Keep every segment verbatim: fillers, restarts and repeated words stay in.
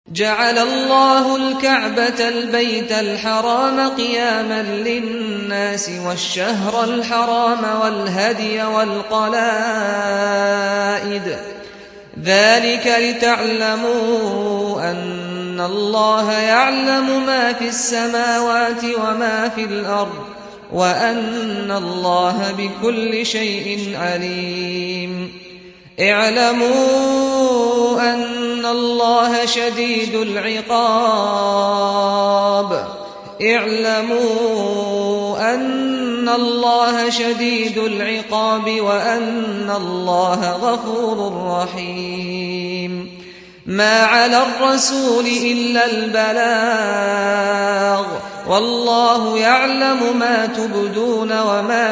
جعل الله الكعبة البيت الحرام قياما للناس والشهر الحرام والهدي والقلائد ذلك لتعلموا أن الله يعلم ما في السماوات وما في الأرض وأن الله بكل شيء عليم. اعلموا أن الله شديد العقاب اعلموا أن الله شديد العقاب وأن الله غفور رحيم. ما على الرسول إلا البلاغ والله يعلم ما تبدون وما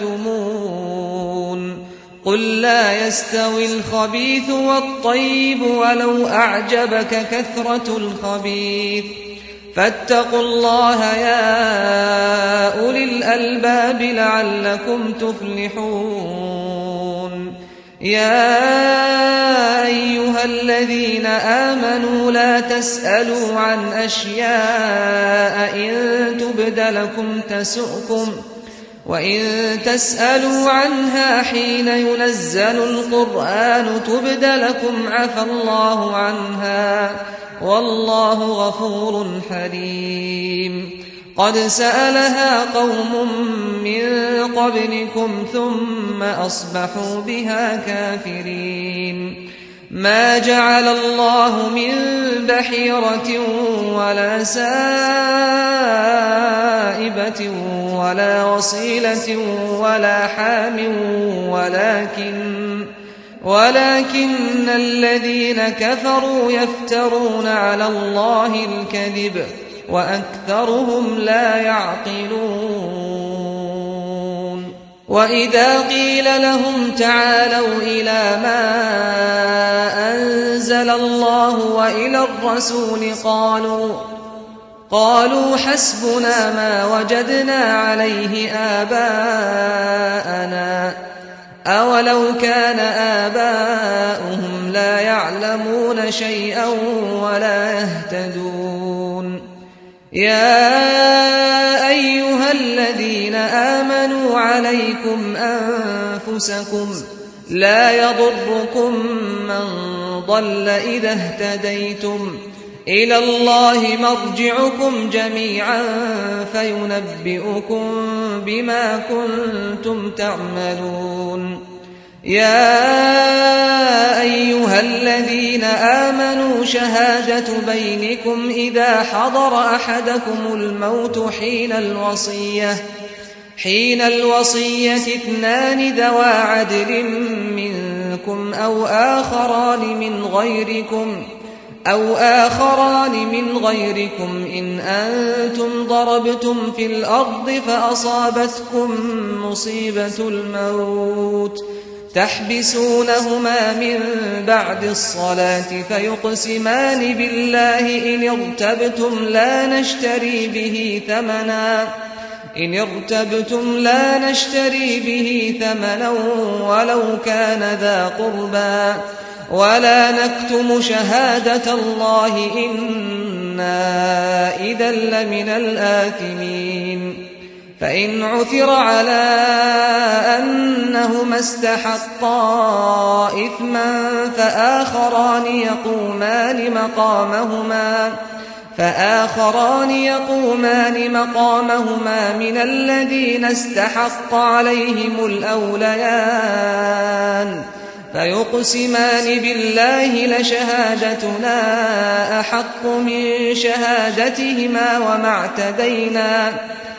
تكتمون. قل لا يستوي الخبيث والطيب ولو أعجبك كثرة الخبيث فاتقوا الله يا أولي الألباب لعلكم تفلحون. يا أيها الذين آمنوا لا تسألوا عن أشياء إن تبد لكم تسؤكم وإن تسألوا عنها حين ينزل القرآن تبد لكم عفى الله عنها والله غفور حليم. قد سألها قوم من قبلكم ثم أصبحوا بها كافرين. ما جعل الله من بحيرة ولا سائبة ولا وصيلة ولا حام ولكن ولكن الذين كفروا يفترون على الله الكذب وأكثرهم لا يعقلون. وإذا قيل لهم تعالوا إلى ما أنزل الله وإلى الرسول قالوا قالوا حسبنا ما وجدنا عليه آباءنا أولو كان آباؤهم لا يعلمون شيئا ولا يهتدون. يا أيها الذين آمنوا عليكم أنفسكم لا يضركم من ضل إذا اهتديتم إلى الله مرجعكم جميعا فينبئكم بما كنتم تعملون. يا أيها الذين آمنوا شهادة بينكم إذا حضر أحدكم الموت حين الوصية حين الوصية اثنان ذوى عدل منكم أو آخران من غيركم أو آخران من غيركم إن أنتم ضربتم في الأرض فأصابتكم مصيبة الموت تحبسونهما من بعد الصلاة فيقسمان بالله إن ارتبتم لا نشتري به ثمنا إن ارتبتم لا نشتري به ثمنا ولو كان ذا قربى ولا نكتم شهادة الله إنا إذا لمن الآثمين. فإن عثر على أنهما استحقا إثما فآخران يقومان مقامهما فآخران يقومان مقامهما من الذين استحق عليهم الأوليان فيقسمان بالله لشهادتنا أحق من شهادتهما وما اعتدينا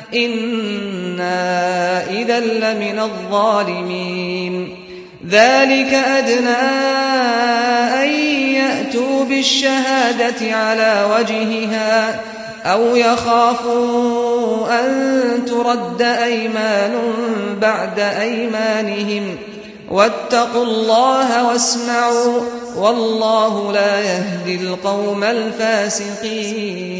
إنا إذا لمن الظالمين. ذلك أدنى أن يأتوا بالشهادة على وجهها أو يخافوا أن ترد أيمان بعد أيمانهم واتقوا الله واسمعوا والله لا يهدي القوم الفاسقين.